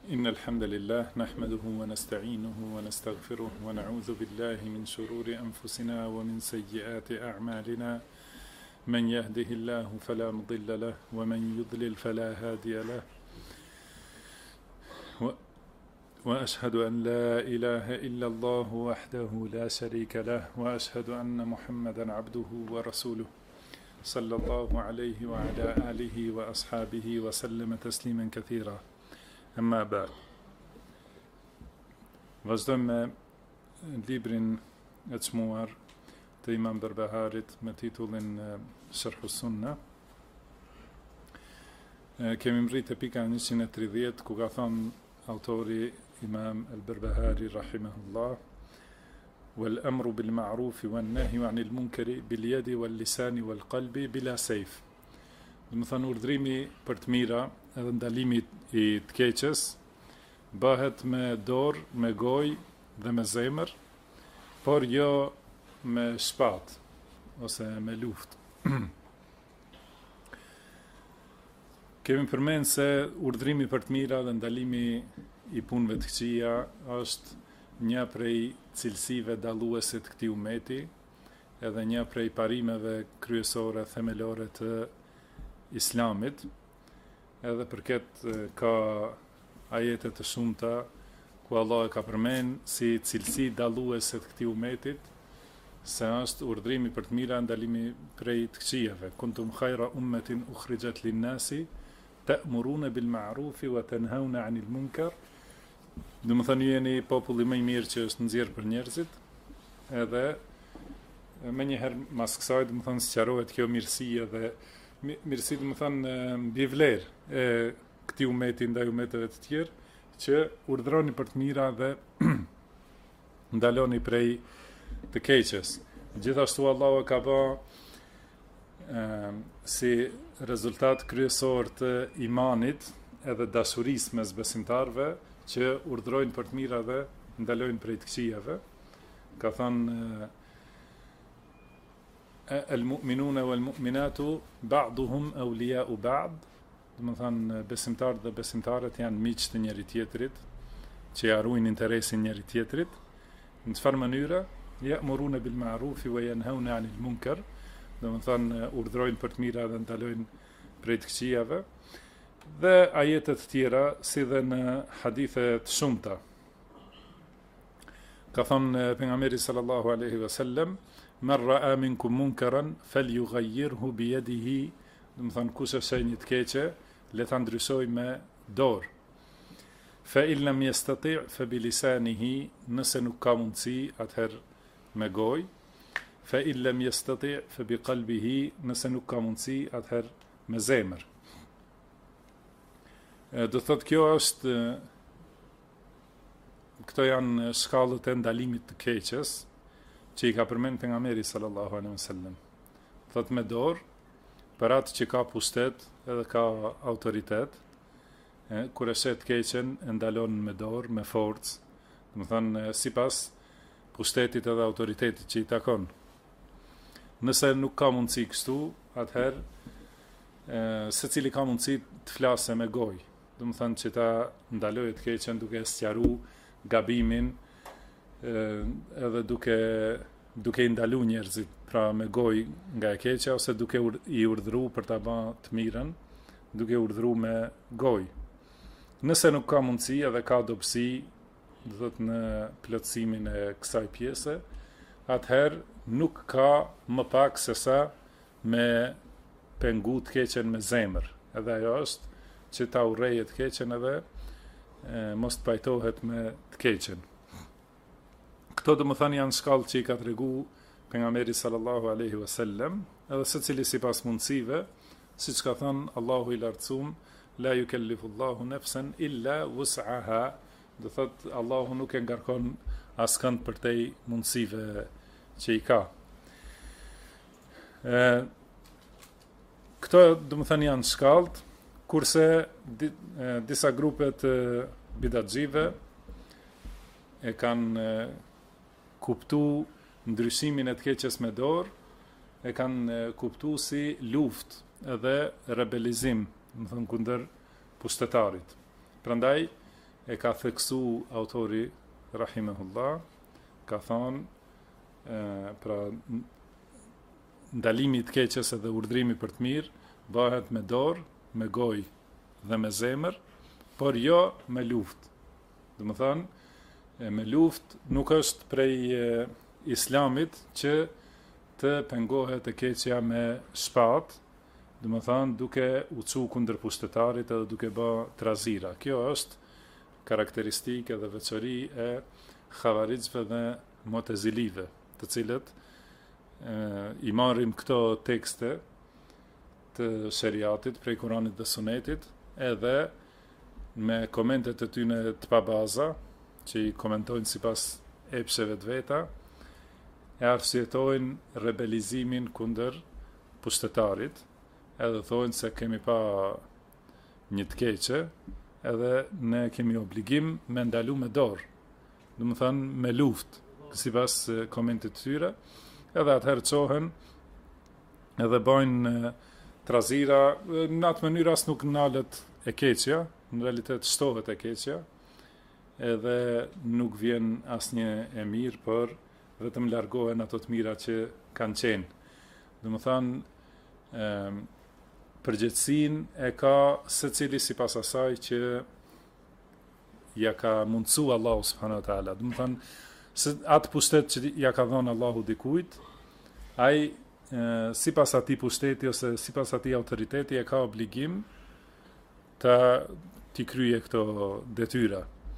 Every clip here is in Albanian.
إن الحمد لله نحمده ونستعينه ونستغفره ونعوذ بالله من شرور أنفسنا ومن سيئات أعمالنا من يهده الله فلا مضل له ومن يضلل فلا هادي له وأشهد أن لا إله إلا الله وحده لا شريك له وأشهد أن محمدا عبده ورسوله صلى الله عليه وعلى آله وأصحابه وسلم تسليما كثيرا. Amma ba'd. Vazhdojmë me librin e çmuar të Imam Berbeharit me titullin Sharh Sunna. Kemi mbrit te pika 130 ku ka thënë autori Imam al-Berbehari rahimahullah: "Wal amru bil ma'ruf wan nahyu 'anil munkari bil yadi wal lisani wal qalbi bila sayf." Do të thënë urdhrimi për të mira edhe ndalimi i të keqes bëhet me dorë, me gojë dhe me zemër, por jo me shpatë ose me luftë. Kemi përmenë se urdhrimi për të mira dhe ndalimi i punëve të këqija është një prej cilësive dalluese të këtij ummeti, edhe një prej parimeve kryesore themelore të Islamit. Edhe përket ka ajete të shumta ku Allah e ka përmend si cilësi dalluese të këtij ummetit se është urdhrimi për të mira, ndalimi prej të këqijave. Kuntum khayra ummatin ukhrijat lin-nasi ta'muruna bil ma'rufi wa tanhauna 'anil munkar. Do të thënë jeni populli më i mirë që është nxjerr për njerëzit. Edhe më njëherë mas kësaj do të thënë sqarohet kjo mirësi dhe mirësi do të thënë mbi vlerë e këtij ummeti ndaj ummeteve të tjerë, që urdhroni për të mira dhe ndaloni prej të keqes. Gjithashtu Allahu e ka bë si rezultat kryesor të imanit edhe dashurisë mes besimtarëve që urdhrojnë për të mira dhe ndalojnë prej të këqijave. Ka thënë al-mu'minuna wal-mu'minatu ba'duhum awliya'u ba'd. Do të thënë besimtarët dhe besimtarët janë miq të njëri tjetrit, që arruajnë interesin njëri tjetrit. Në çfarë mënyre? Ya'muruna bil ma'rufi wa yanhauna 'anil munkar. Do të thënë urdhrojnë për të mira dhe ndalojnë prej të këqijave. Dhe ajete të tjera, si dhe në hadithe të shumta. Ka thënë pejgamberi sallallahu alaihi wasallam: "Man ra'a minkum munkaran falyughayyirhu bi yadihi." Do të thënë kush e sheh një të keqe, le ta ndryshojë me dorë. Fa in lam yastati' fa bi lisanihi, nëse nuk ka mundësi, atëherë me gojë. Fa in lam yastati' fa bi qalbihi, nëse nuk ka mundësi, atëherë me zemër. Do thotë kjo është, këto janë shkallët e ndalimit të keqes që i ka përmend pejgamberi sallallahu alaihi wasallam. Thot me dorë, për atë që ka pushtet edhe ka autoritet, kur e shet keqen e ndalon me dorë, me forcë, do të thënë sipas pushtetit edhe autoritetit që i takon. Nëse nuk ka mundësi kështu, atëherë secili ka mundësi të flasë me gojë, do të thënë që ta ndalojë të keqen duke sqaruar gabimin, edhe duke i ndalu njerëzit pra me gojë nga e keqja, ose duke i urdhëruar për ta bërë të mirën, duke urdhëruar me gojë. Nëse nuk ka mundësi edhe ka dobësi, do thotë në plotësimin e kësaj pjese, atëherë nuk ka më pak se sa me pengu të keqen me zemër. Edhe ajo është që ta urrejë të keqen edhe mos të pajtohet me të keqen. Këto do më thënë janë shkallë që i ka tregu pejgamberi sallallahu alaihi wasallam, edhe secili sipas mundësive, siç ka thënë Allahu i lartësuar: la yukallifu Allahu nafsan illa wus'aha. Do thotë Allahu nuk e ngarkon askënd përtej mundësive që i ka. Këto do më thënë janë shkallët, kurse disa grupe të bidatxive e kanë kuptu ndryshimin e të keqes me dorë, e kanë kuptu si luftë edhe rebelizim, do të thënë kundër pushtetarit. Prandaj e ka theksu autori rahimahullah, ka thonë pra ndalimi i të keqes edhe urdhrimi për të mirë bëhet me dorë, me gojë dhe me zemër, por jo me luftë. Do të thonë, me luftë nuk është prej islamit që të pengohet e keqja me shpatë, do të thonë duke u çu kundër pushtetarit edhe duke bë trazira. Kjo është karakteristikë dhe veçori e xhavarixhve dhe mutezilive, të cilët i marrin këto tekste të sheriatit prej Kuranit dhe Sunetit, edhe me komentet e tyne të pabaza, që i komentojnë sipas epsheve të veta, e arsyetojnë rebelizimin kundër pushtetarit, edhe thonë se kemi pa një të keqe, edhe ne kemi obligim me ndalu me dorë, do të thënë me luftë, sipas komentit të tyre, edhe atëherë çohen edhe bojnë trazira, në atë mënyrë as nuk nalet e keqja, në realitet shtohet e keqja, edhe nuk vjen asnjë e mirë, por vetëm largohen ato të mira që kanë qenë. Do të thënë, përgjegjësinë e ka secili sipas asaj që ja ka mundsu Allahu subhanahu wa taala. Do të thënë, se atë pushtet që ja ka dhënë Allahu dikujt, ai sipas atij pushteti ose sipas atij autoriteti e ka obligim t'i kryej këto detyra.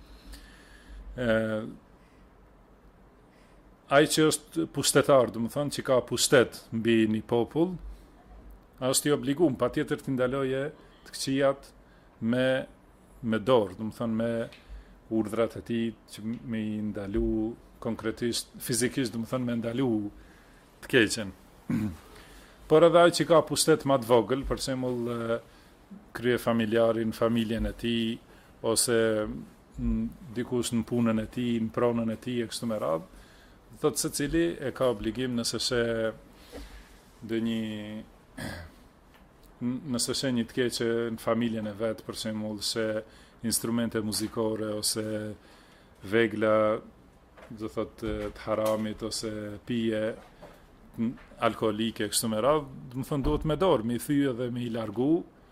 Ai që është pushtetar, do të thonë që ka pushtet mbi një popull, është i obliguar patjetër të ndaloje të këqijat me dorë, do të thonë me urdhrat e tij që me i ndalu konkretisht, fizikisht, do të thonë me ndalu të keqen. Por edhe ai që ka pushtet më të vogël, për shembull krye familjarin, familjen e tij, ose dikush në punën e tij, në pronën e tij e kështu me radhë, thotë secili e ka obligim nëse she një të keqe në familjen e vet, për shembull se instrumente muzikore ose vegla, do thotë të haramit ose pije alkoolike kështu me radhë, do të thonë duhet me dorë, me i thyë dhe me i largu.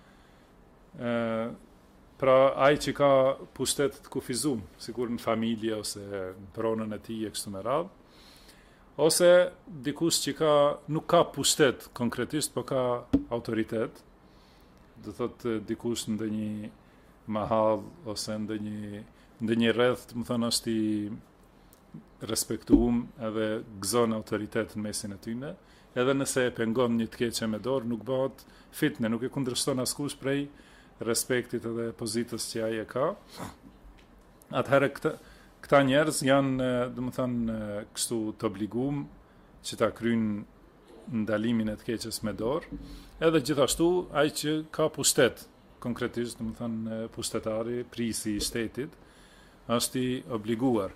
Pra ai që ka pushtet të kufizum, sikur në familje ose në pronën e tij e kështu me radhë, ose dikush që nuk ka pushtet konkretisht, por ka autoritet, do thotë dikush në ndonjë mahall ose ndonjë rreth, do të thonë është i respektuar edhe gëzon autoritet në mesin e tyre, edhe nëse e pengon një të keqe me dorë, nuk bëhet fitne, nuk e kundërshton askush prej respektit edhe pozitës që ai e ka. Atëherë këta njerëz janë, do të thënë, kështu të obliguar që ta kryjnë ndalimin e të keqes me dorë, edhe gjithashtu ai që ka pushtet, konkretisht, do të thënë, pushtetari, prisi i shtetit, është i obliguar.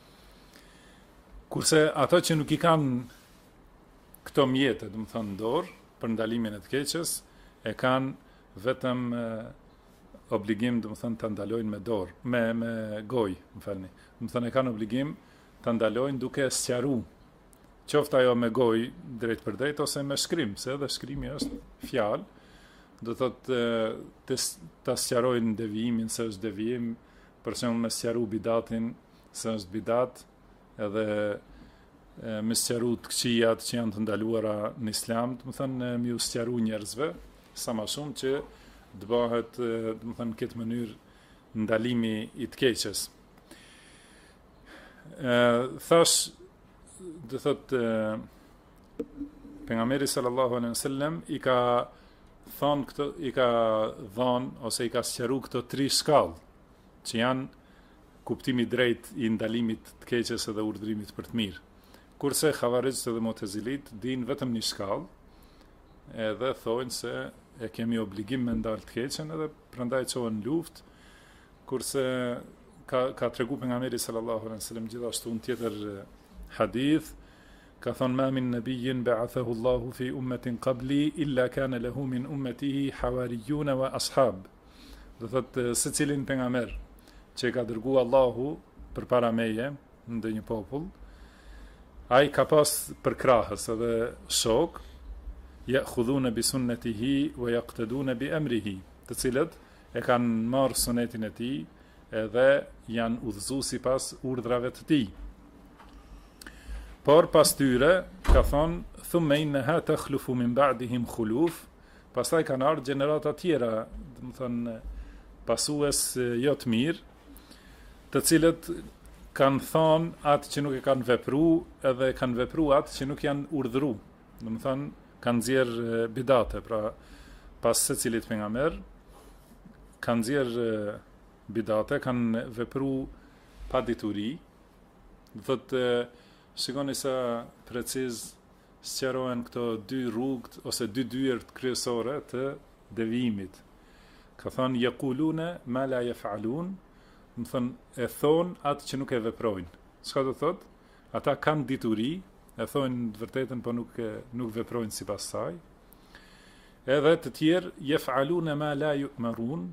Kurse ato që nuk i kanë këto mjete, do të thënë, dorë për ndalimin e të keqes, e kanë vetëm obligim, do të thënë, ta ndalojnë me dorë, me gojë, më falni. Do të thënë e kanë obligim ta ndalojnë duke sqaruar. Qoftë ajo me gojë drejt për drejt ose me shkrim, se edhe shkrimi është fjalë, do thotë ta sqarojnë devijimin se është devijim, për shembull me sqaru bidatin se është bidat, edhe me sqaru të këqijat që janë të ndaluara në islam, do të thënë me u sqaru njerëzve sa më shumë që të bëhet, do të thënë, këtë mënyrë ndalimi i të keqes. Thash, do thotë pejgamberi sallallahu alaihi wasallam i ka thonë këto, i ka dhënë ose i ka sqaru këto 3 shkallë që janë kuptimi drejt i ndalimit të keqes edhe urdhërimit për të mirë. Kurse xhavarixhët dhe mutezilit dinë vetëm një shkallë, edhe thonë se e kemi obligim me ndalë të keqen edhe prandaj çohen në luftë, kurse ka tregu pejgamberi sallallahu alaihi wasallam gjithashtu në tjetër hadith, ka thonë ma min nabiyyin ba'athahu Allahu fi ummatin qabli illa kana lahu min ummatihi hawariyun wa ashab. Do thotë secilin pejgamber që ka dërguar Allahu përpara meje në ndonjë popull, ai ka pas për krahës edhe shok, ya'khudhuna bi sunnatihi wa yaqtaduna bi amrihi, të cilët e kanë marrë sunetin e tij edhe janë udhëzuar sipas urdhrave të tij. Por pas tyre ka thonë thumma innaha takhlufu min ba'dihim khuluf, pastaj kanë ardhur gjenerata tjera, do të thonë pasues jo të mirë, të cilët kanë thonë atë që nuk e kanë vepru, edhe kanë vepru atë që nuk janë urdhëru. Do të thonë kanë nxjerr bidate, pra pas secilit pejgamber kanë nxjerr bidate, kanë vepru pa dituri. Do thotë shikoni sa preciz sqarohen këto dy rrugë ose dy dyert kryesore të devijimit. Ka thonë yaquluna ma la yaf'alun, më thënë e thonë atë që nuk e veprojnë. Çka do thotë? Ata kanë dituri, e thonë të vërtetën, po nuk veprojnë sipas saj. Edhe të tjerë yaf'aluna ma la yu'marun,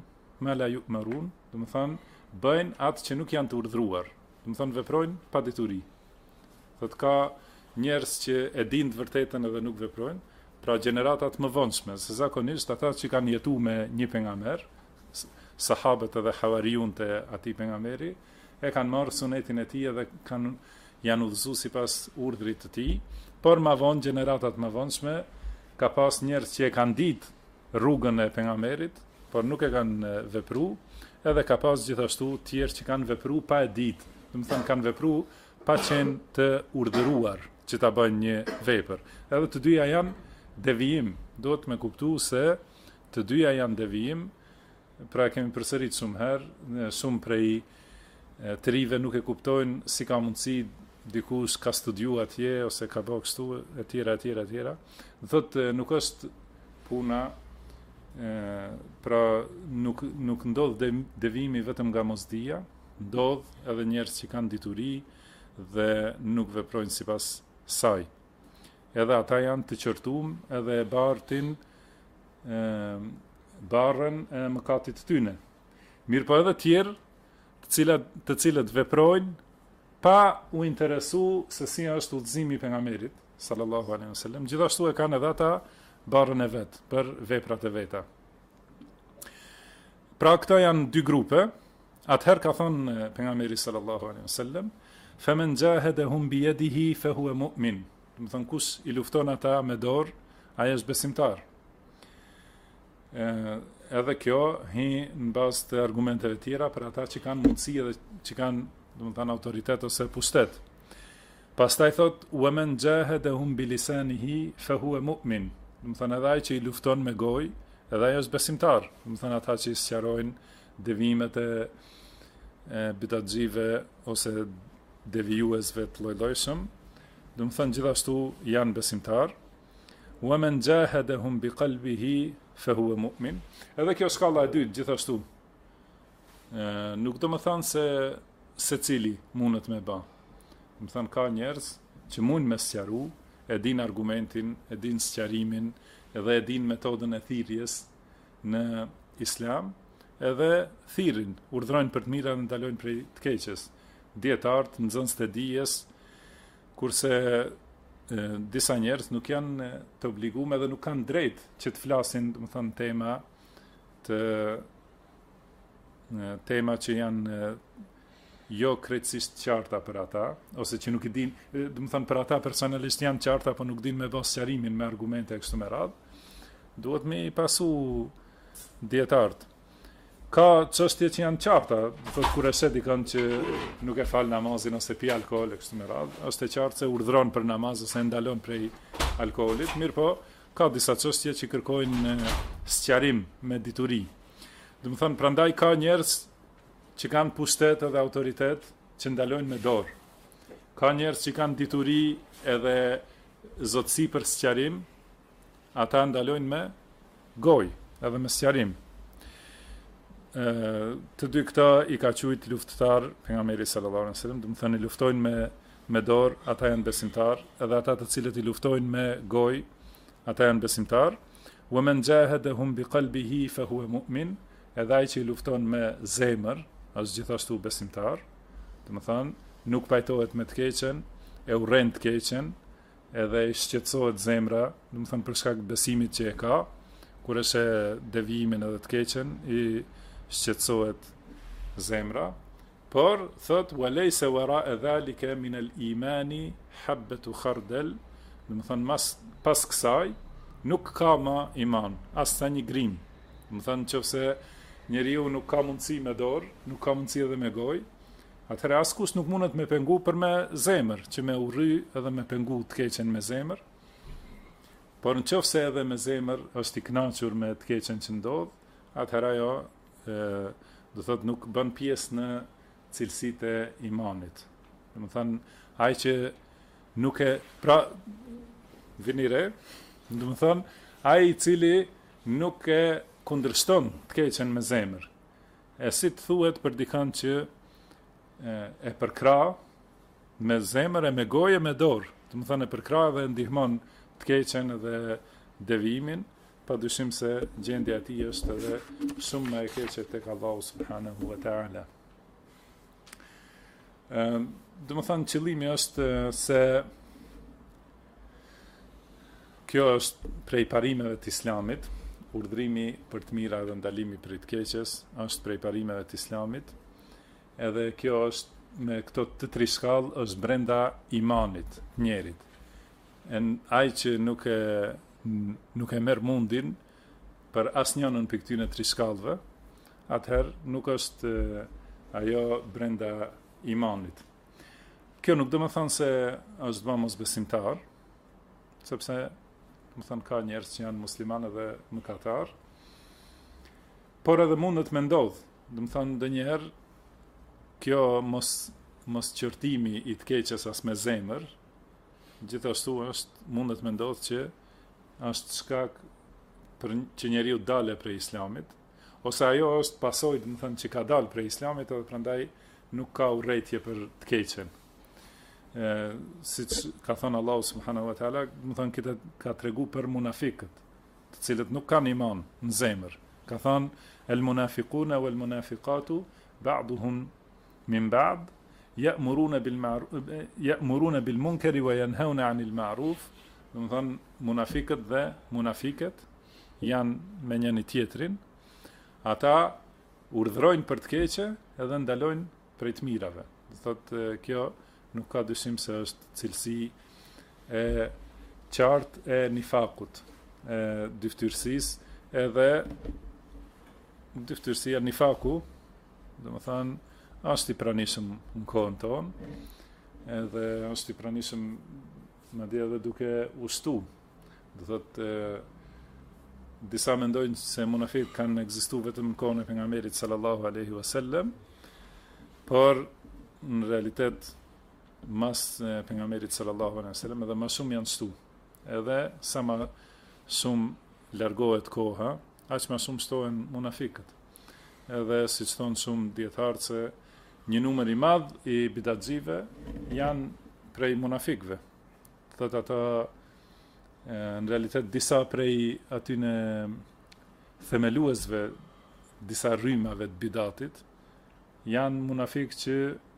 do të thonë bëjnë atë që nuk janë të urdhëruar. Do të thonë veprojnë pa dituri. Thotë ka njerëz që e dinë të vërtetën edhe nuk veprojnë, pra gjeneratat më vonshme, se zakonisht ata që kanë jetuar me një pejgamber, sahabët edhe havariun të atij pejgamberi, e kanë marrë sunetin e tij edhe janë udhëzuar sipas urdhrit të tij, por më vonë gjeneratat më vonshme ka pas njerëz që e kanë ditë rrugën e pejgamberit, por nuk e kanë vepruar, edhe ka pas gjithashtu tjerë që kanë vepruar pa e ditë, do të thonë kanë vepruar pa qenë të urdhëruar që ta bëjnë një vepër. Edhe të dyja janë devijim. Duhet me kuptu se të dyja janë devijim, pra kemi përsërit shumë herë, shumë prej të rive nuk e kuptojnë si ka mundësi dikush ka studiu atje, ose ka bërë kështu, e tjera. Thotë nuk është puna, pra nuk ndodh devijimi vetëm nga mosdia, ndodh edhe njerëz që kanë dituri dhe nuk veprojnë sipas saj. Edhe ata janë të qërtum edhe e bartin barën e mëkatit të tyne. Mirë po edhe tjerë të cilët veprojnë pa u interesu se si është udhëzimi i pejgamberit sallallahu alaihi wasallam, gjithashtu e kanë edhe ata barën e vet për veprat e veta. Pra këto janë dy grupe. Atëherë ka thonë pejgamberi sallallahu alaihi wasallam, "Faman jahadahum bi yadihi fa huwa mu'min." Do të thonë kush i lufton ata me dorë, ai është besimtar. Edhe kjo hi në bazë të argumenteve tjera për ata që kanë mundësi edhe që kanë, do të thonë, autoritet ose pushtet. Pastaj thot wa man jahadahum bi lisanihi fa huwa mu'min. Do të thonë edhe ai që i lufton me gojë, edhe ai është besimtar. Do të thonë ata që sqarojnë devijimet e bidatxive ose devijuesve të lloj-llojshëm, do të thonë gjithashtu janë besimtar. Wa man jahadahum bi qalbihi fa huwa mu'min. Edhe kjo shkalla e dytë gjithashtu. Nuk do të thonë se secili mundet me bë. Do të thonë ka njerëz që mund me sqaru, e din argumentin, e din sqarimin, edhe e din metodën e thirrjes në Islam, edhe thirrin, urdhrojnë për të mirë dhe ndalojnë prej të keqes. Dietarët, nxënës të dijes, kurse disa njerëz nuk janë të obliguar dhe nuk kanë drejt që të flasin, do të thonë, tema që janë jo krejtësisht qarta për ata, ose që nuk i din, do të thonë për ata personalisht janë qarta, po nuk din me bë sqarimin me argumente kështu me radhë. Duhet me i pasu dietarët. Ka çështje që janë qarta, thotë kur e shet dikon që nuk e fal namazin ose pi alkool kështu me radhë, është e qartë se urdhron për namaz ose ndalon prej alkoolit, mirë po ka disa çështje që kërkojnë sqarim me dituri. Do të thonë prandaj ka njerëz që kanë pushtet edhe autoritet që ndalojnë me dorë. Ka njerëz që kanë dituri edhe zotësi për sqarim, ata ndalojnë me gojë edhe me sqarim. Të dy këta i ka quajt luftëtar pejgamberi sallallahu alaihi wasallam, do të thonë luftojnë me dorë, ata janë besimtar, edhe ata të cilët i luftojnë me gojë, ata janë besimtar. Wa man jahadahum bi qalbihi fa huwa mu'min, edhe ai që i lufton me zemër, është gjithashtu besimtar, do të thonë, nuk pajtohet me të keqen, e urren të keqen, edhe i shqetësohet zemra, do të thonë për shkak të besimit që e ka, kur e sheh devijimin edhe të keqen, i shqetësohet zemra, por thot walejse wara e dhalike min el imani habbetu khardel, do të thonë pas kësaj nuk ka ma iman, as sa një grim. Do të thonë nëse njeriu nuk ka mundësi me dorë, nuk ka mundësi edhe me gojë, atëherë askush nuk mundet me pengu për me zemër, që me urry edhe me pengu të keqen me zemër. Por nëse edhe me zemër është i kënaqur me të keqen që ndodh, atëherë ajo do thotë nuk bën pjesë në cilësitë e imanit. Do të thonë ai që nuk e pra vini re, do të thonë ai i cili nuk e kundërshton të keqen me zemër. E si të thuhet për dikën që e përkra me zemër e me gojë e me dorë. Do të thonë e përkra dhe ndihmon të keqen dhe devijimin, padyshim se gjendja e tij është edhe shumë më e keqe tek Allahu subhanahu wa taala. Do të thonë qëllimi është se kjo është prej parimeve të Islamit, urdhrimi për të mira dhe ndalimi për të keqes është prej parimeve të Islamit, edhe kjo është me këto të tri shkallë është brenda imanit të njerit. Ai që nuk e merr mundin për asnjënën prej këtyre tri shkallëve, atëherë nuk është ajo brenda imanit. Kjo nuk do të thonë se është bë mosbesimtar, sepse do të thonë ka njerëz që janë muslimanë dhe mëkatar, por edhe mundet me ndodh. Do të thonë ndonjëherë kjo mos qërtimi i të keqes as me zemër, gjithashtu mundet me ndodh që është shkak për që njeriu dalë prej Islamit, ose ajo është pasojë, do të thonë, që ka dalë prej Islamit edhe prandaj nuk ka urrëtie për të keqen. Siç ka thënë Allahu subhanahu wa taala, do të thonë këtë ka tregu për munafikët, të cilët nuk kanë iman në zemër. Ka thënë el munafiquna wal munafiqatu ba'duhum min ba'd ya'muruna bil munkari wa yanhauna 'anil ma'ruf. Do të thonë munafikët dhe munafiket janë me njëri tjetrin, ata urdhrojnë për të keqe edhe ndalojnë prej të mirave. Do thotë kjo nuk ka dyshim se është cilësi e qartë e nifakut, e dyftyrësisë, edhe dyftyrësia nifaku, do të thonë është i pranishëm në kohën tonë, edhe është i pranishëm madje edhe duke ushtu. Do thotë disa mendojnë se munafiqët kanë ekzistuar vetëm në kohën e pejgamberit sallallahu alaihi wasallam, por në realitet mas pejgamberit sallallahu alaihi wasallam edhe më shumë janë shtu. Edhe sa më shumë largohet koha, aq më shumë shtohen munafiqët. Edhe siç thonë shumë dietarë se një numër i madh i bidatxive janë prej munafikëve. Thotë ata në realitet disa prej atyne themeluesve disa rrymave të bidatit janë munafik që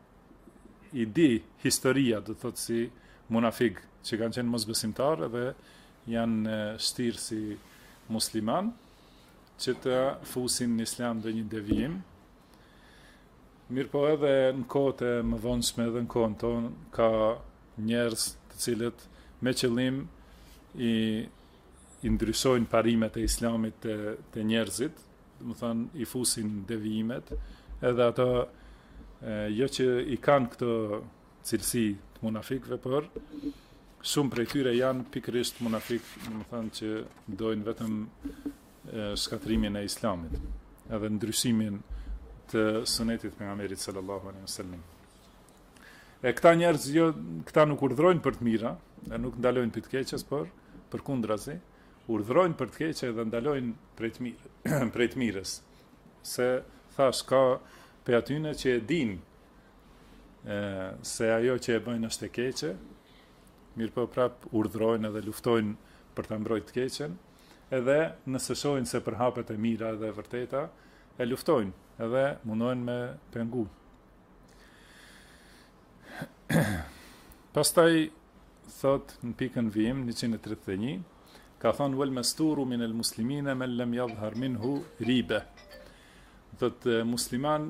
i di historia, do thotë si munafik që kanë qenë mosbesimtar dhe janë shtirë si musliman që të fusin në islam dhe një devijim. Mirë po edhe në kohët e më vonshme dhe në kohën tonë ka njerëz të cilët me qëllim i ndryshojnë parimet e islamit të njerëzit, do të thonë i fusin devijimet, edhe ato jo që i kanë këto cilësi të munafikëve, por shumë prej tyre janë pikërisht munafik, do të thonë që dojnë vetëm shkatrimin e islamit, edhe ndryshimin të sunetit pejgamberit sallallahu alaihi wasallam. E këta njerëz këta nuk urdhrojnë për të mira, e nuk ndalojnë për të keqes, por përkundrazi urdhrojnë për të keqe dhe ndalojnë prej të mirës. Se thash ka pe atyne që e din se ajo që e bëjnë është e keqe, mirë po prap urdhrojnë edhe luftojnë për ta mbrojtë të keqen, edhe nëse shohin se përhapet e mira dhe e vërteta, e luftojnë edhe mundohen me pengu. Pastaj thot në pikën vim 131, ka thonë wal masturu min al muslimina man lam yadhhar minhu riba. Thot musliman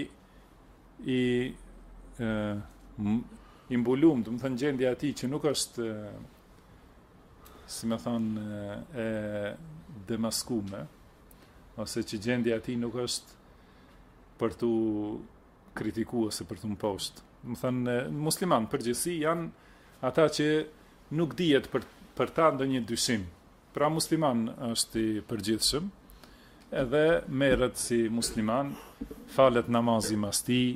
i mbulum, do të thënë gjendja e tij që nuk është si më thonë e demaskume, ose që gjendja e tij nuk është për tu kritiku ose për tu mposhtë. Do të thënë musliman përgjithësi janë ata që nuk dihet për ta ndonjë dyshim. Pra musliman është i përgjithshëm, edhe merret si musliman, falet namazi mas tij,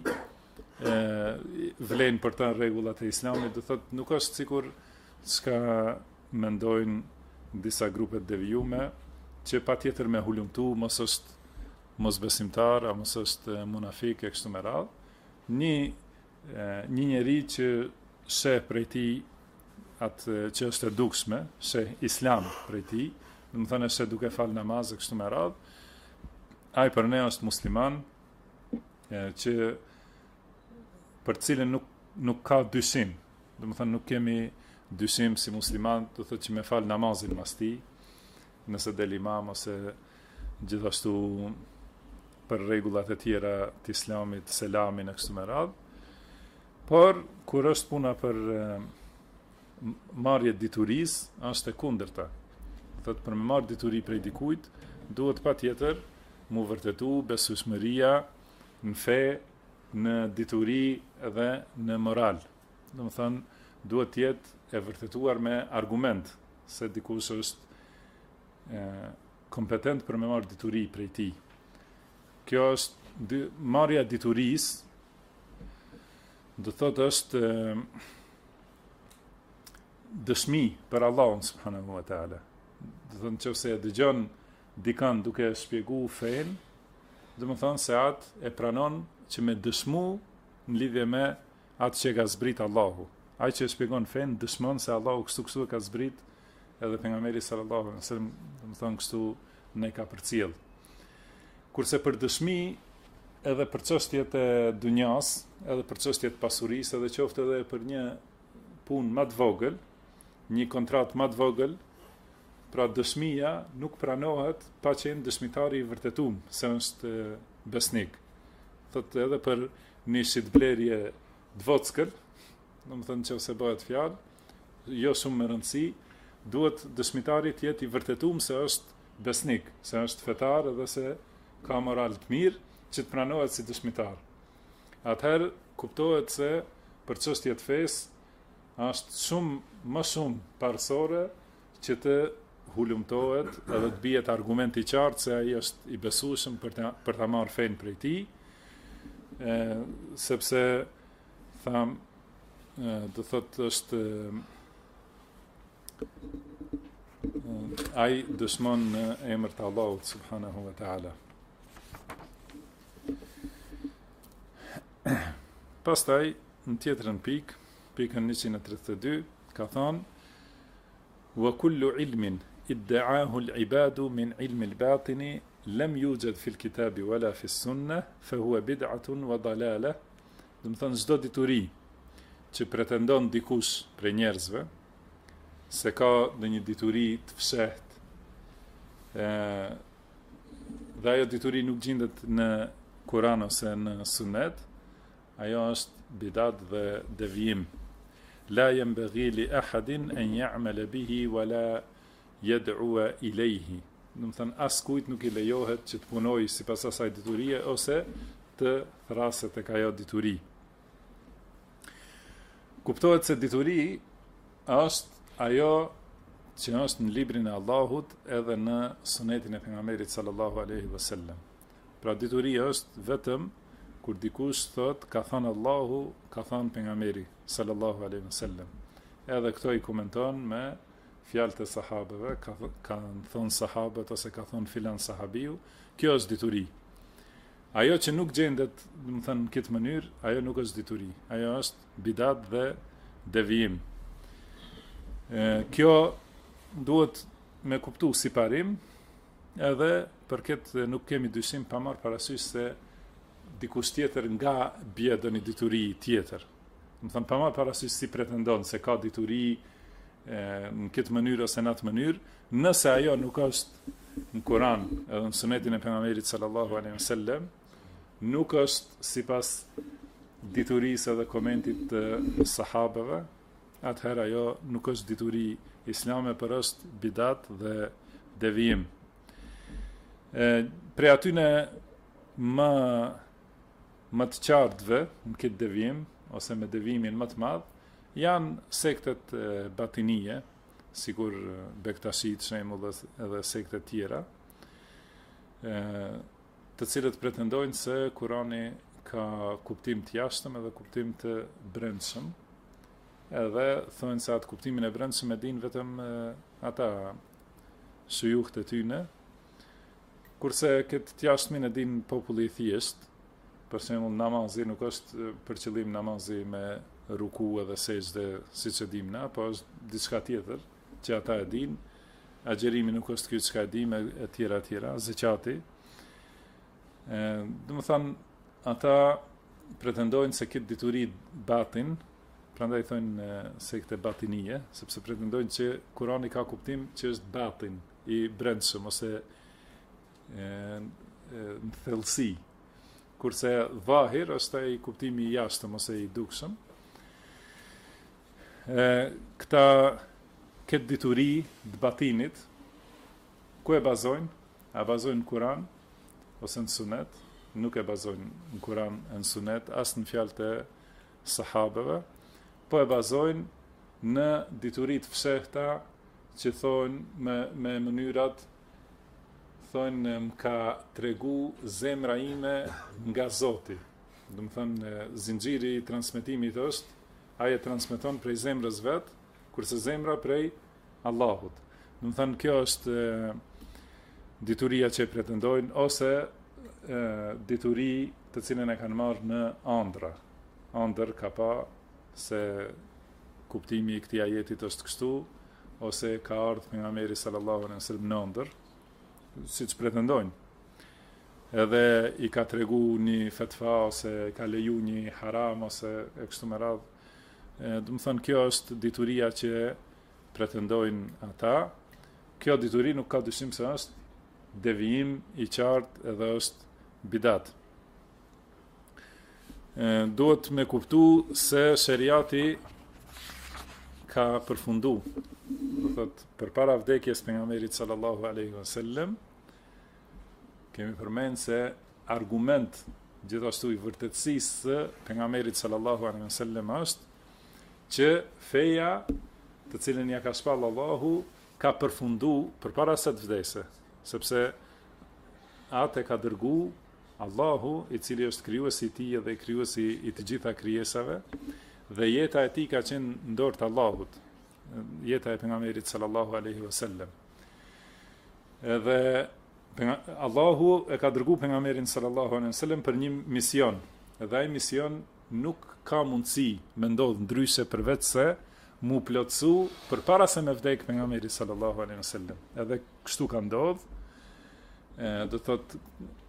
vlen për ta rregullat e islamit, do thotë nuk është sikur çka mendojnë disa grupe devijume që patjetër me hulumtu mos është mosbesimtar, a mos është munafik e kështu me radhë. Një njeri që sheh prej tij atë që është e dukshme, sheh islam prej tij, do të thënë se duke fal namaz e kështu me radhë, ai për ne është musliman që për cilën nuk ka dyshim. Do të thënë nuk kemi dyshim si musliman, do të thotë që me fal namazin mas tij, nëse del imam ose gjithashtu për rregullat e tjera të islamit, selamin e kështu me radhë. Por kur është puna për marrje diturisë, është e kundërta. Thotë për me marrë dituri prej dikujt, duhet patjetër mu vërtetu besueshmëria në fe, në dituri dhe në moral. Do të thënë, duhet të jetë e vërtetuar me argument, se dikush është kompetent për me marrë dituri prej tij. Kjo është marrja diturisë, do thotë është dëshmi për Allahun subhanahu wa taala. Do thonë nëse e dëgjon dikan duke shpjegu fen, do të thonë se atë e pranon që me dëshmu në lidhje me atë që ka zbrit Allahu. Ai që shpjegon fen dëshmon se Allahu kështu e ka zbrit, edhe pejgamberi sallallahu alaihi wasallam, do të thonë kështu ne ka përcjell. Kurse për dëshmi edhe për çështjet e dunjas, edhe për çështjet e pasurisë, edhe qoftë edhe për një punë më të vogël, një kontratë më të vogël, pra dëshmia nuk pranohet pa qenë dëshmitari i vërtetuar se është besnik. Thotë edhe për një shitblerje të vockël, do të thënë nëse bëhet fjalë, jo shumë me rëndësi, duhet dëshmitari të jetë i vërtetuar se është besnik, se është fetar edhe se ka moral të mirë që të pranohet si dëshmitar. Atëherë kuptohet se për çështjet fesë është më shumë parësore që të hulumtohet edhe të bijet argument i qartë se ai është i besueshëm për ta marrë fen prej tij, sepse do thotë është ai dëshmon në emër të Allahut subhanahu wa taala. Pastaj në tjetrën pikën 132 ka thonë wa kullu ilmin idda'ahu al-ibadu min ilmi al-batini lam yujad fi al-kitabi wala fi as-sunnah fa huwa bid'atun wa dalalah. Do të thonë çdo dituri që pretendon dikush prej njerëzve se ka ndonjë dituri të fshehtë, dhe ajo dituri nuk gjendet në Kur'an ose në Sunet, ajo është bidat dhe devijim. La yanbaghi li ahadin an ya'mala bihi wala yad'u ilayhi. Do të thënë askujt nuk i lejohet që të punojë sipas asaj diturie ose të thraset tek ajo dituri. Kuptohet se dituri është ajo që është në librin e Allahut edhe në sunetin e pejgamberit sallallahu alaihi wasallam. Pra dituria është vetëm kur dikush thot ka thënë Allahu, ka thënë pejgamberi sallallahu alaihi wasallam. Edhe këto i komenton me fjalët e sahabeve, kanë thënë sahabët ose ka thënë filan sahabiu, kjo është dituri. Ajo që nuk gjendet, do të thënë në këtë mënyrë, ajo nuk është dituri. Ajo është bidat dhe devijim. Kjo duhet me kuptu si parim edhe për këtë nuk kemi dyshim pa marrë parasysh se dikush tjetër nga bie do një dituri tjetër. Më thënë, pa marrë parasysh si pretendon se ka dituri në këtë mënyrë ose në atë mënyrë, nëse ajo nuk është në Kur'an edhe në sunetin e pejgamberit sallallahu alaihi wasallam, nuk është sipas diturisë edhe komentit të sahabeve, atëherë ajo nuk është dituri islame, për është bidat dhe devijim. Pre atyne më të qartëve në këtë devijim, ose me devijimin më të madh, janë sektet batinije, sikur Bektashit, shembull, edhe sektet tjera, të cilët pretendojnë se Kurani ka kuptim të jashtëm edhe kuptim të brendshëm, edhe thonë se atë kuptimin e brendshëm e din vetëm ata shujuht e tyne, kurse këtë të jashtëmin e din populli i thjesht. Për shembull, namazi nuk është për qëllim namazi me ruku edhe sejdë siç e dim na, po është diçka tjetër që ata e din. Agjerimi nuk është kjo çka e dim, e tjera, zekati. Do të thonë, ata pretendojnë se këtë dituri batin, prandaj thonë sekte batinije, sepse pretendojnë që Kurani ka kuptim që është batin, i brendshëm ose në thellësi, kurse dhahir është ai kuptimi i jashtëm ose i dukshëm. Këtë dituri të batinit, ku e bazojnë? A bazojnë në Kur'an ose në Sunet? Nuk e bazojnë në Kur'an e në Sunet, as në fjalët e sahabeve, po e bazojnë në diturit fshehta që thonë me mënyrat, thonë më ka tregu zemra ime nga Zoti. Do të thonë, zinxhiri i transmetimit është, ai e transmeton prej zemrës vet, kurse zemra prej Allahut. Do të thonë, kjo është dituria që pretendojnë, ose dituri të cilën e kanë marrë në ëndra. Ëndër ka pa se kuptimi i këtij ajetit është kështu, ose ka ardhur pejgamberi sallallahu alaihi wasallam në ëndër, siç pretendojnë. Edhe i ka tregu një fetva, ose ka leju një haram, ose e kështu me radhë. Do të thonë, kjo është dituria që pretendojnë ata. Kjo dituri nuk ka dyshim se është devijim i qartë edhe është bidat. Duhet me kuptu se sheriati ka përfundu. Do thotë, përpara vdekjes pejgamberit sallallahu alaihi wasallam, kemi përmenë se argument gjithashtu i vërtetësisë së pejgamberit sallallahu alaihi wasallam është që feja të cilën ja ka shpall Allahu ka përfundu përpara se të vdese, sepse atë e ka dërgu Allahu, i cili është krijuesi i tij dhe krijuesi i të gjitha krijesave, dhe jeta e tij ka qenë në dorë të Allahut, jeta e pejgamberit sallallahu alaihi wasallam. Edhe Allahu e ka dërguar pejgamberin sallallahu alaihi wasallam për një mision, dhe ai mision nuk ka mundësi me ndodh ndryshe përveç se mu plotësu përpara se me vdek pejgamberi sallallahu alaihi wasallam. Edhe kështu ka ndodh. Do thot,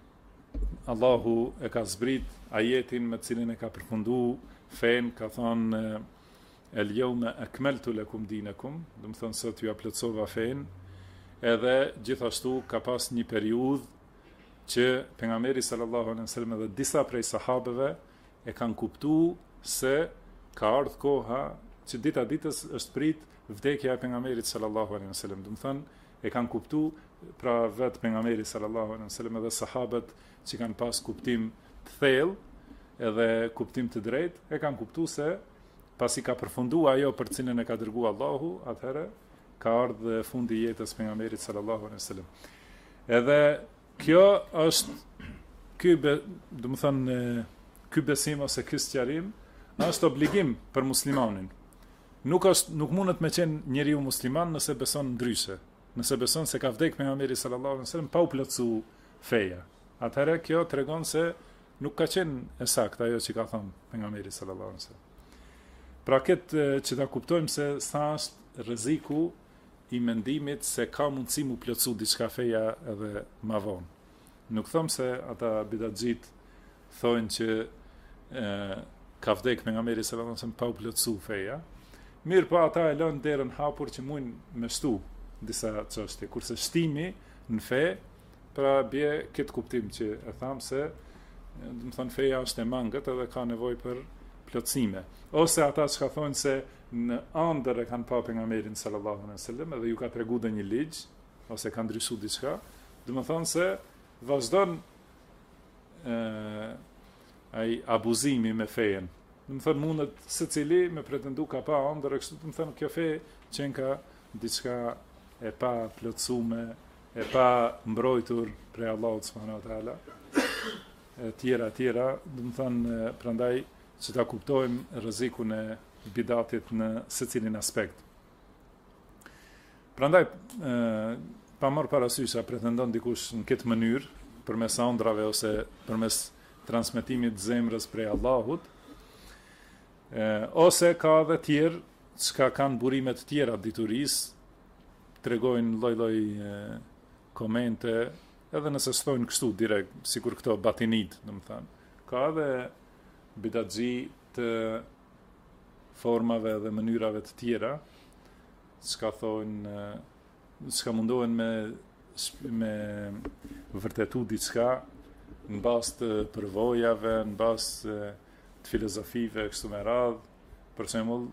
Allahu e ka zbrit ajetin me cilin e ka përfundu fen, ka thonë el yawma akmaltu lakum dinakum, do të thonë sot ju plotësova fen. Edhe gjithashtu ka pas një periudhë që pejgamberi sallallahu alaihi wasallam dhe disa prej sahabeve e kanë kuptuar se ka ardhur koha që dita ditës është prit vdekja e pejgamberit sallallahu alaihi wasallam. Do të thonë, e kanë kuptuar pra vetë pejgamberi sallallahu alaihi wasallam dhe sahabët që kanë pas kuptim të thellë edhe kuptim të drejtë, e kanë kuptuar se pasi ka përfunduar ajo për cilën e ka dërguar Allahu, atëherë ka ardhur fundi i jetës pejgamberit sallallahu alaihi wasallam. Edhe kjo është do të thonë, ky besim ose ky sqarim është obligim për muslimanin. Nuk mundet me qenë njeriu musliman nëse beson ndryshe, nëse beson se ka vdek pejgamberi sallallahu alaihi wasallam pa u plotësu feja. Atëherë kjo tregon se nuk ka qenë e saktë ajo që ka thënë pejgamberi sallallahu alaihi wasallam. Pra këtë që ta kuptojmë se sa është rreziku i mendimit se ka mundësi mu plotësu diçka feja edhe ma vonë. Nuk thom se ata bidatxhit thonë që ka vdek pejgamberi sallallahu alajhi wasallam pa u plotësu feja. Mirë, po ata e lënë derën hapur që mund me shtu disa çështje, kurse shtimi në fe, pra bie këtë kuptim që e tham se, do të thonë feja është e mangët edhe ka nevojë për plotësime. Ose ata që ka thonë se në ëndër e kanë pa pejgamberin sallallahu alajhi wasallam edhe ju ka tregu dhe një ligj ose ka ndryshu diçka, do të thonë se vazhdon ai abuzimi me fejen. Do të thonë mundet secili me pretendu ka pa ëndër e kështu, do të thonë kjo fe qenë ka diçka e pa plotësuar, e pa mbrojtur prej Allahut subhanahu wa taala. Tjera, do të thonë prandaj që ta kuptojmë rrezikun e bidatit në secilin aspekt. Prandaj pa marrë parasysh a pretendon dikush në këtë mënyrë, përmes ëndrave ose përmes transmetimit të zemrës prej Allahut, ose ka edhe tjerë që kanë burime të tjera diturisë, tregojnë lloj-lloj komente, edhe nëse stojnë kështu direkt, sikur këto batinit, domethënë. Ka edhe bidatxhi të formave dhe mënyrave të tjera, çka thonë, çka mundohen me vërtetu diçka në bazë të përvojave, në bazë të filozofive kështu me radhë. Për shembull,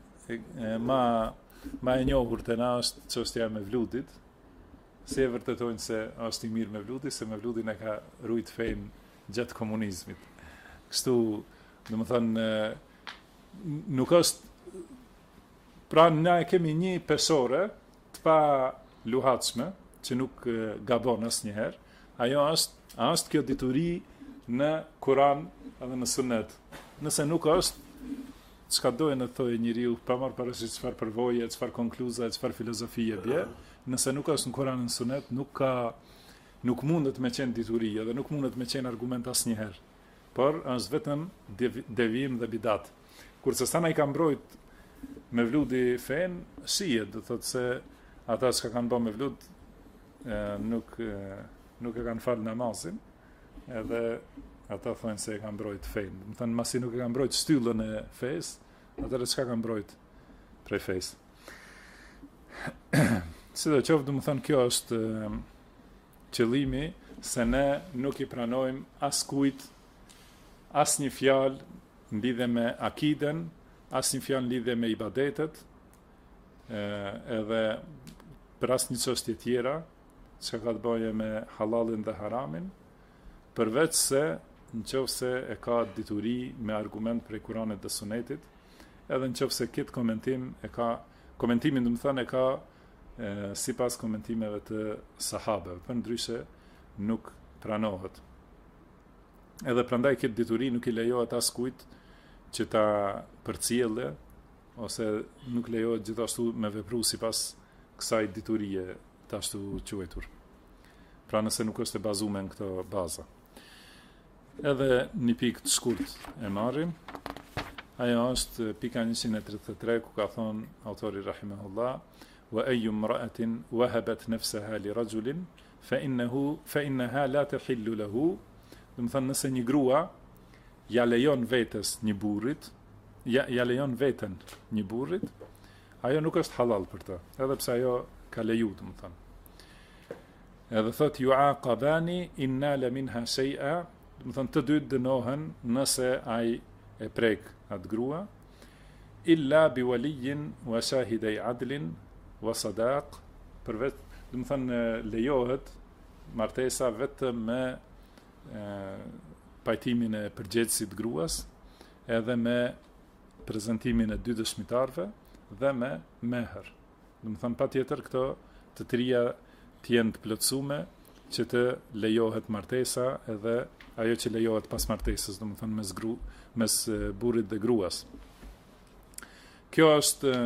ma e njohur te na është çështja e mevludit. Si e vërtetojnë se është i mirë mevludi, se mevludin e ka rujt fejnë gjatë komunizmit. Kështu, domethënë, nuk është, pra na e kemi një pesore të pa luhatshme, që nuk gabon asnjëherë. Ajo është kjo dituri në Kur'an edhe në Sunet. Nëse nuk është, çka dojen të thojë njeriu, pa marrë parasysh çfarë përvoje, çfarë konkluza, çfarë filozofie bie, nëse nuk është në Kur'an dhe në Sunet, nuk mundet me qenë dituri dhe nuk mundet me qenë argument asnjëherë. Por është vetëm devijim dhe bidat. Kurse sa na i ka mbrojt mevludi fen, shihet, do thotë se ata që kanë bërë mevlud nuk e kanë falë namazin, edhe ata thonë se e kanë mbrojt fen. Do të thënë masi nuk e kanë mbrojt shtyllën e fesë, atëherë çka kanë mbrojt prej fesë. Sidoqoftë, do të thënë kjo është qëllimi, se ne nuk i pranojmë askujt asnjë fjalë në lidhje me akiden, asnjë fjalë në lidhje me ibadetet, edhe për asnjë çështje tjera që ka të bëjë me halalin dhe haramin, përveç se nëse e ka dituri me argument prej Kuranit dhe Sunetit, edhe nëse këtë komentimin do të thënë e ka sipas komentimeve të sahabeve, përndryshe nuk pranohet. Edhe prandaj këtë dituri nuk i lejohet askujt që ta përcjellë, ose nuk lejohet gjithashtu me vepru sipas kësaj diturie të ashtu quajtur. Pra nëse nuk është e bazuar në këto baza. Edhe një pikë të shkurt e marrim. Ajo është pika 133, ku ka thonë autori rahimahullah: "Wa ayyu imra'atin wahabat nafsaha li rajulin fa innaha la tahillu lahu." Do të thonë nëse një grua ja lejon vetes një burrit, ja lejon veten një burrit, ajo nuk është halal për ta, edhe pse ajo ka leju, do të thonë. Edhe thot yu'aqabani in nala minha shay'a, do të thonë të dy dënohen nëse ai e prek atë grua, illa bi waliyin wa shahidai adlin wa sadaq, përveç, do të thonë lejohet martesa vetëm me pajtimin e përgjegjësit gruas, edhe me prezantimin e dy dëshmitarve dhe me mehr. Do të thonë patjetër këto të trija të jenë të plotësuar që të lejohet martesa, edhe ajo që lejohet pas martesës, do të thonë mes burrit dhe gruas. Kjo është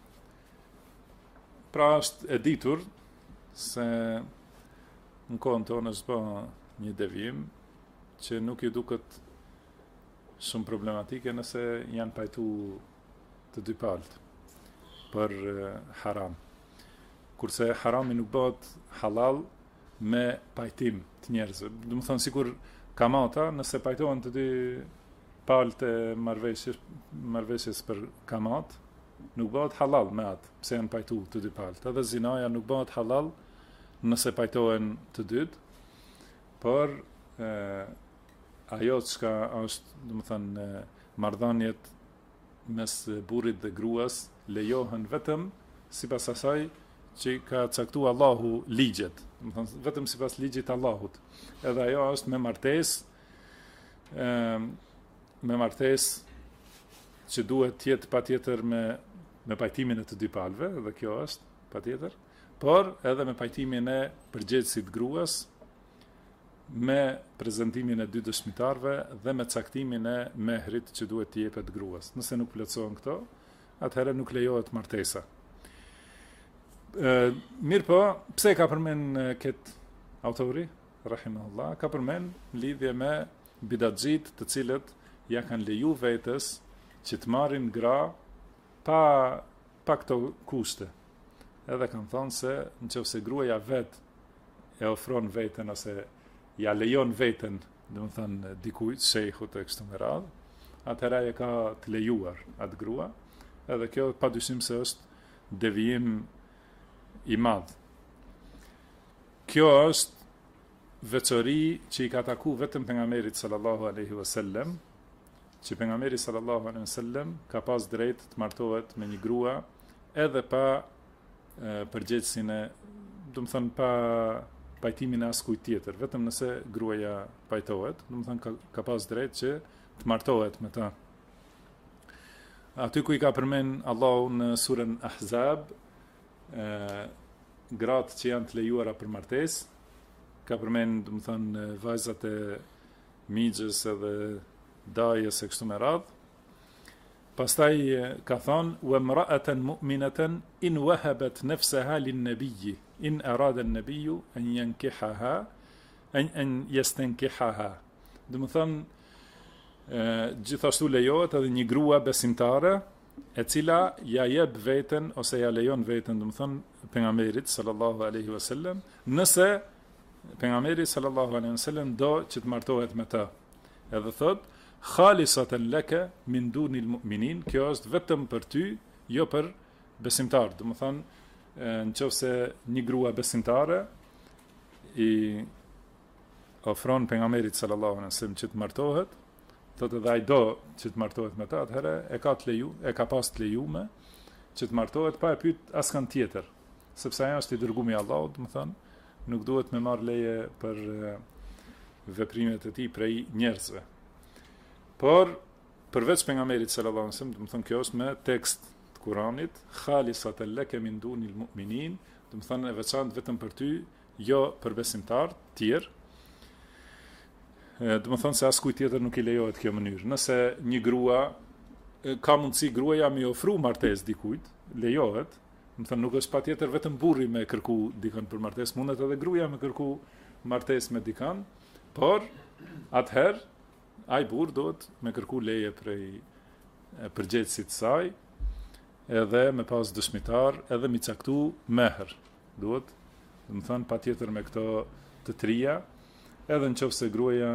pra është e ditur se në kohën tonë është bërë një devijim që nuk ju duket shumë problematike nëse janë pajtu të dy palët për haram. kurse harami nuk bëhet halal me pajtim të njerëzve. Do të thonë sikur kamata, nëse pajtohen të dy palët e marrëveshjes për kamat, nuk bëhet halal me atë, pse janë pajtu të dy palët. Edhe zinaja nuk bëhet halal nëse pajtohen të dytë, por ajo çka është, do të thonë, marrëdhëniet mes burrit dhe gruas lejohen vetëm sipas asaj që ka caktuar Allahu ligjet, do të thonë vetëm sipas ligjit të Allahut. Edhe ajo është me martesë që duhet të jetë patjetër me pajtimin e të dy palëve, dhe kjo është patjetër, por edhe me pajtimin e përgjegjësit gruas, me prezantimin e dy dëshmitarëve dhe me caktimin e mehrit që duhet të jepet gruas. Nëse nuk plotësohen këto, atëherë nuk lejohet martesa. Mirë po, pse ka përmend këtë autori, rahimahullah, ka përmend lidhje me bidatxhit të cilët ja kanë leju vetes që të marrin gra pa këto kushte. Edhe kanë thonë se nëse gruaja vet e ofron veten ose ja lejon veten, do të thonë dikujt, shejhut e kështu me radhë, atëherë ajo ka të lejuar atë grua, edhe kjo padyshim se është devijim i madh. Kjo është veçori që i ka taku vetëm pejgamberit sallallahu alaihi wasallam, që pejgamberi sallallahu alaihi wasallam ka pas drejt të martohet me një grua edhe pa përgjegjësinë, do të thonë pa pajtimin e askujt tjetër, vetëm nëse gruaja pajtohet, do të thonë ka pas drejt që të martohet me ta. Aty ku i ka përmend Allahu në surën Ahzab, gratë që janë të lejuara për martesë, ka përmend, do të thonë, vajzat e migjës edhe dajës e kështu me radhë. Pastaj ka thonë, wa imra'atan mu'minatan in wahabat nafsaha lin-nabiyyi in arada an-nabiyyu an yankihaha an yastankihaha. Do të thonë, gjithashtu lejohet edhe një grua besimtare e cila ja jep veten ose ja lejon veten, do të thonë, pejgamberit sallallahu alaihi wasallam, nëse pejgamberi sallallahu alaihi wasallam do që të martohet me ta. Edhe thot khalisatan laka min dunil mu'minin, kjo është vetëm për ty, jo për besimtar. Do të thonë, nëse një grua besimtare i ofron pejgamberit sallallahu alaihi wasallam që të martohet, thotë edhe ai do që të martohet me ta, atëherë e ka pas të lejuar që të martohet pa e pyet askën tjetër, sepse ajo është i dërguari i Allahut, do të thonë, nuk duhet me marrë leje për veprimet e tij prej njerëzve. Por përveç pejgamberit sallallahu alaihi wasallam, do të thonë, kjo është me tekst të Kuranit, khalisatan laka min dunil mu'minin, do të thonë e veçantë vetëm për ty, jo për besimtar të tjerë. Do të thonë se askujt tjetër nuk i lejohet kjo mënyrë. Nëse një grua ka mundësi gruaja me ofru martesë dikujt, lejohet. Do të thonë nuk është patjetër vetëm burri me kërku dikën për martesë, mundet edhe gruaja me kërku martesë me dikën, por atëherë ai burr duhet me kërku leje prej përgjegjësit të saj, edhe me pas dëshmitar, edhe mi caktu mehr. Duhet, do të thonë, patjetër me këto të trija, edhe nëse gruaja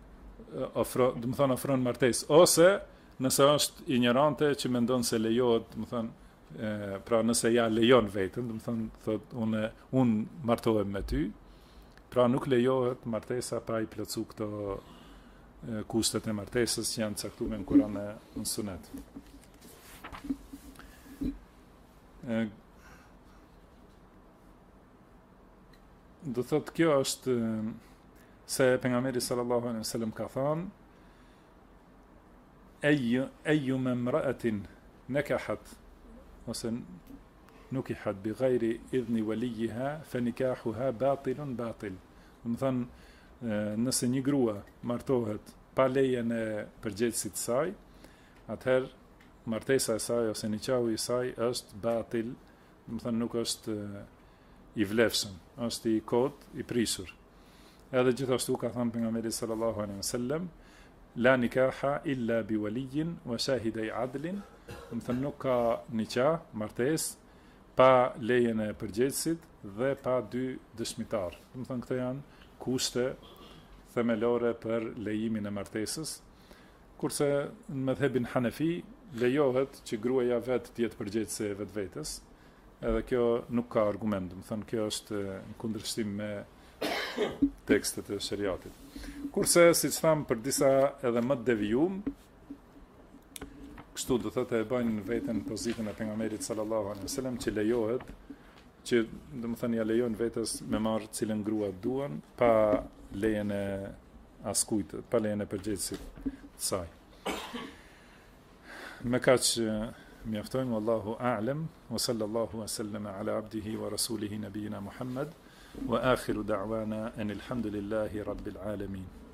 ofron martesë, ose nëse është ignorante që mendon se lejohet, do të thonë, pra nëse ja lejon veten, do të thonë, thot unë martohem me ty, pra nuk lejohet martesa pa i plotsu këto kushtet e martesës që janë caktuar në Kur'an e në Sunet. Do thotë, kjo është se pejgamberi sallallahu alaihi wasallam ka thënë, ayyu imra'atin nakahat ose nukihat bi ghairi idhni waliha fa nikahuha batil. Do të thonë, nëse një grua martohet pa lejen e përgjegjësit të saj, atëherë martesa e saj ose nikahu i saj është batil, do të thonë nuk është i vlefshëm, është i kot, i prishur. Edhe gjithashtu ka thënë pejgamberi sallallahu alaihi wasallam, la nikaha illa bi waliyin wa shahidai adlin, do të thonë nuk ka nikah, martesë, pa lejen e përgjegjësit dhe pa dy dëshmitar. Do të thonë këto janë kushte themelore për lejimin e martesës, kurse në mëdhebin Hanefi lejohet që gruaja vetë të jetë përgjegjëse e vetvetes, edhe kjo nuk ka argument, do të thonë kjo është në kundërshtim me tekstet e shariatit. Kurse, siç tham, për disa edhe më të devijum, kështu do thotë e bëjnë veten pozitën e pejgamberit sallallahu alaihi wasallam që lejohet që do të thënë ja lejon vetes me marr cilën grua duan pa lejen e askujt, pa lejen e përgjegjësit të saj. Me kaq mjaftojmë, wallahu a'lam, wa sallallahu wa sallama ala abdihi wa rasulihi nabiyina Muhammad, wa akhiru da'wana anil hamdulillahi rabbil alamin.